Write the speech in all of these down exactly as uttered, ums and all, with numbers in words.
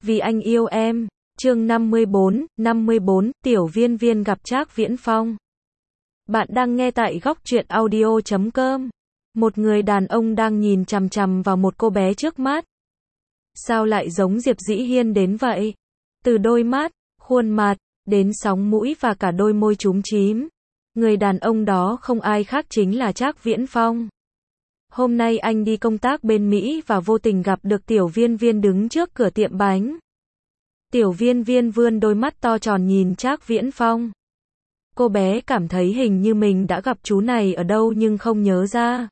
Vì anh yêu em. Chương năm mươi bốn, năm mươi bốn, Tiểu Viên Viên gặp Trác Viễn Phong. Bạn đang nghe tại góc truyện audio chấm com. Một người đàn ông đang nhìn chằm chằm vào một cô bé trước mắt. Sao lại giống Diệp Dĩ Hiên đến vậy? Từ đôi mắt, khuôn mặt, đến sóng mũi và cả đôi môi chúm chím. Người đàn ông đó không ai khác chính là Trác Viễn Phong. Hôm nay anh đi công tác bên Mỹ và vô tình gặp được Tiểu Viên Viên đứng trước cửa tiệm bánh. Tiểu Viên Viên vươn đôi mắt to tròn nhìn Trác Viễn Phong. Cô bé cảm thấy hình như mình đã gặp chú này ở đâu nhưng không nhớ ra.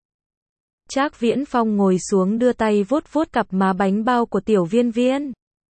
Trác Viễn Phong ngồi xuống đưa tay vuốt vuốt cặp má bánh bao của Tiểu Viên Viên.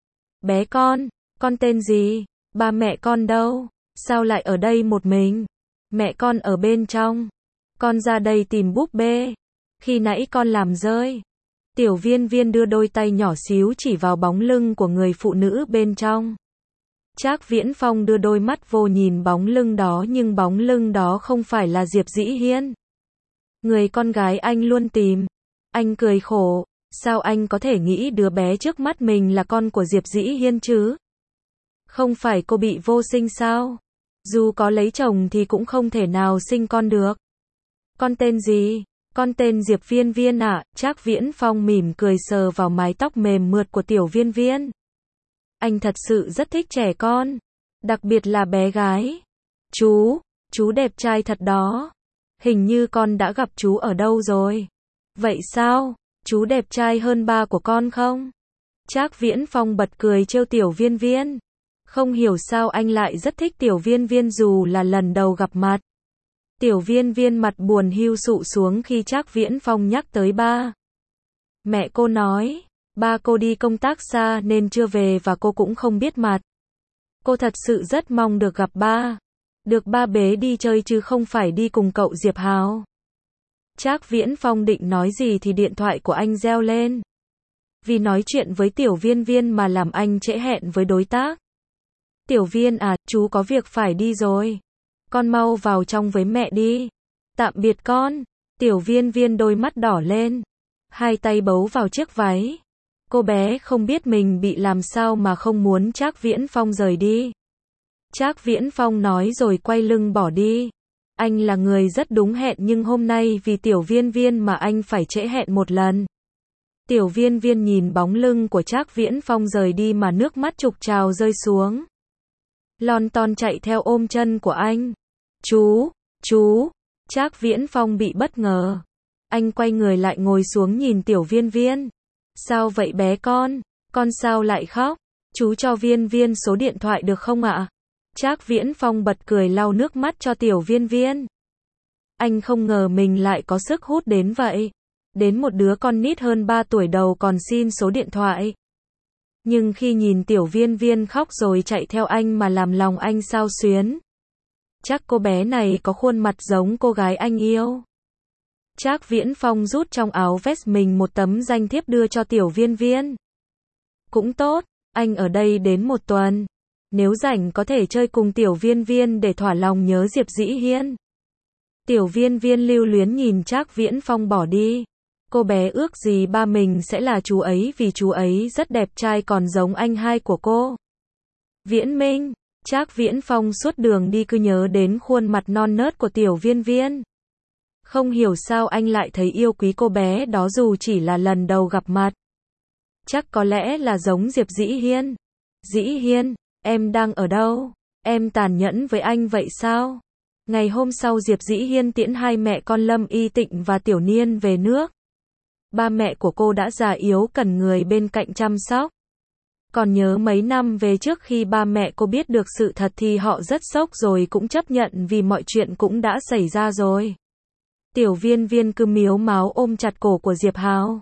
Bé con, con tên gì? Ba mẹ con đâu? Sao lại ở đây một mình? Mẹ con ở bên trong. Con ra đây tìm búp bê. Khi nãy con làm rơi. Tiểu Viên Viên đưa đôi tay nhỏ xíu chỉ vào bóng lưng của người phụ nữ bên trong. Trác Viễn Phong đưa đôi mắt vô nhìn bóng lưng đó nhưng bóng lưng đó không phải là Diệp Dĩ Hiên. Người con gái anh luôn tìm. Anh cười khổ, sao anh có thể nghĩ đứa bé trước mắt mình là con của Diệp Dĩ Hiên chứ? Không phải cô bị vô sinh sao? Dù có lấy chồng thì cũng không thể nào sinh con được. Con tên gì? Con tên Diệp Viên Viên ạ. À? Trác Viễn Phong mỉm cười sờ vào mái tóc mềm mượt của Tiểu Viên Viên. Anh thật sự rất thích trẻ con, đặc biệt là bé gái. Chú, chú đẹp trai thật đó. Hình như con đã gặp chú ở đâu rồi. Vậy sao? Chú đẹp trai hơn ba của con không? Trác Viễn Phong bật cười trêu Tiểu Viên Viên. Không hiểu sao anh lại rất thích Tiểu Viên Viên dù là lần đầu gặp mặt. Tiểu Viên Viên mặt buồn hiu sụ xuống khi Trác Viễn Phong nhắc tới ba. Mẹ cô nói, ba cô đi công tác xa nên chưa về và cô cũng không biết mặt. Cô thật sự rất mong được gặp ba. Được ba bế đi chơi chứ không phải đi cùng cậu Diệp Hào. Trác Viễn Phong định nói gì thì điện thoại của anh reo lên. Vì nói chuyện với Tiểu Viên Viên mà làm anh trễ hẹn với đối tác. Tiểu Viên à, chú có việc phải đi rồi. Con mau vào trong với mẹ đi. Tạm biệt con. Tiểu Viên Viên đôi mắt đỏ lên. Hai tay bấu vào chiếc váy. Cô bé không biết mình bị làm sao mà không muốn Trác Viễn Phong rời đi. Trác Viễn Phong nói rồi quay lưng bỏ đi. Anh là người rất đúng hẹn nhưng hôm nay vì Tiểu Viên Viên mà anh phải trễ hẹn một lần. Tiểu Viên Viên nhìn bóng lưng của Trác Viễn Phong rời đi mà nước mắt trục trào rơi xuống. Lon ton chạy theo ôm chân của anh. Chú, chú. Trác Viễn Phong bị bất ngờ. Anh quay người lại ngồi xuống nhìn Tiểu Viên Viên. Sao vậy bé con? Con sao lại khóc? Chú cho Viên Viên số điện thoại được không ạ? Trác Viễn Phong bật cười lau nước mắt cho Tiểu Viên Viên. Anh không ngờ mình lại có sức hút đến vậy. Đến một đứa con nít hơn ba tuổi đầu còn xin số điện thoại. Nhưng khi nhìn Tiểu Viên Viên khóc rồi chạy theo anh mà làm lòng anh xao xuyến. Chắc cô bé này có khuôn mặt giống cô gái anh yêu. Trác Viễn Phong rút trong áo vest mình một tấm danh thiếp đưa cho Tiểu Viên Viên. Cũng tốt, anh ở đây đến một tuần. Nếu rảnh có thể chơi cùng Tiểu Viên Viên để thỏa lòng nhớ Diệp Dĩ Hiên. Tiểu Viên Viên lưu luyến nhìn Trác Viễn Phong bỏ đi. Cô bé ước gì ba mình sẽ là chú ấy vì chú ấy rất đẹp trai còn giống anh hai của cô. Viễn Minh. Trác Viễn Phong suốt đường đi cứ nhớ đến khuôn mặt non nớt của Tiểu Viên Viên. Không hiểu sao anh lại thấy yêu quý cô bé đó dù chỉ là lần đầu gặp mặt. Chắc có lẽ là giống Diệp Dĩ Hiên. Dĩ Hiên, em đang ở đâu? Em tàn nhẫn với anh vậy sao? Ngày hôm sau Diệp Dĩ Hiên tiễn hai mẹ con Lâm Y Tịnh và Tiểu Niên về nước. Ba mẹ của cô đã già yếu cần người bên cạnh chăm sóc. Còn nhớ mấy năm về trước khi ba mẹ cô biết được sự thật thì họ rất sốc rồi cũng chấp nhận vì mọi chuyện cũng đã xảy ra rồi. Tiểu Viên Viên cứ miếu máu ôm chặt cổ của Diệp Hào.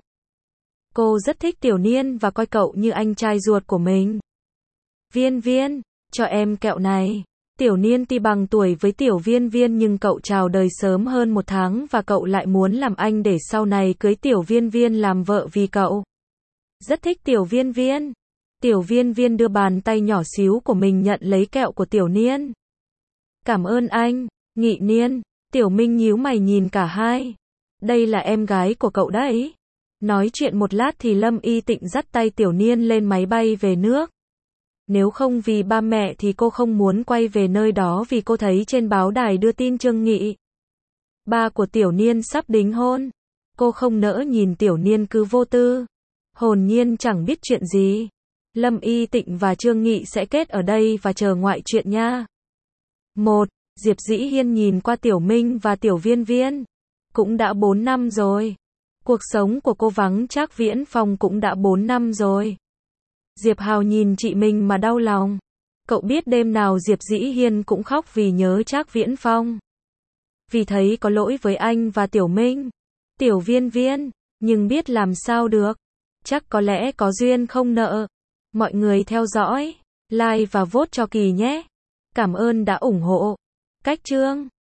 Cô rất thích Tiểu Niên và coi cậu như anh trai ruột của mình. Viên Viên, cho em kẹo này. Tiểu Niên tuy bằng tuổi với Tiểu Viên Viên nhưng cậu chào đời sớm hơn một tháng và cậu lại muốn làm anh để sau này cưới Tiểu Viên Viên làm vợ vì cậu. Rất thích Tiểu Viên Viên. Tiểu Viên Viên đưa bàn tay nhỏ xíu của mình nhận lấy kẹo của Tiểu Niên. Cảm ơn anh, Nghị Niên. Tiểu Minh nhíu mày nhìn cả hai. Đây là em gái của cậu đấy. Nói chuyện một lát thì Lâm Y Tịnh dắt tay Tiểu Niên lên máy bay về nước. Nếu không vì ba mẹ thì cô không muốn quay về nơi đó vì cô thấy trên báo đài đưa tin Trương Nghị, ba của Tiểu Niên sắp đính hôn. Cô không nỡ nhìn Tiểu Niên cứ vô tư, hồn nhiên chẳng biết chuyện gì. Lâm Y Tịnh và Trương Nghị sẽ kết ở đây và chờ ngoại chuyện nha. Một, Diệp Dĩ Hiên nhìn qua Tiểu Minh và Tiểu Viên Viên. Cũng đã bốn năm rồi. Cuộc sống của cô vắng Trác Viễn Phong cũng đã bốn năm rồi. Diệp Hào nhìn chị mình mà đau lòng. Cậu biết đêm nào Diệp Dĩ Hiên cũng khóc vì nhớ Trác Viễn Phong. Vì thấy có lỗi với anh và Tiểu Minh, Tiểu Viên Viên, nhưng biết làm sao được. Chắc có lẽ có duyên không nợ. Mọi người theo dõi, like và vote cho Kỳ nhé. Cảm ơn đã ủng hộ. Cách chương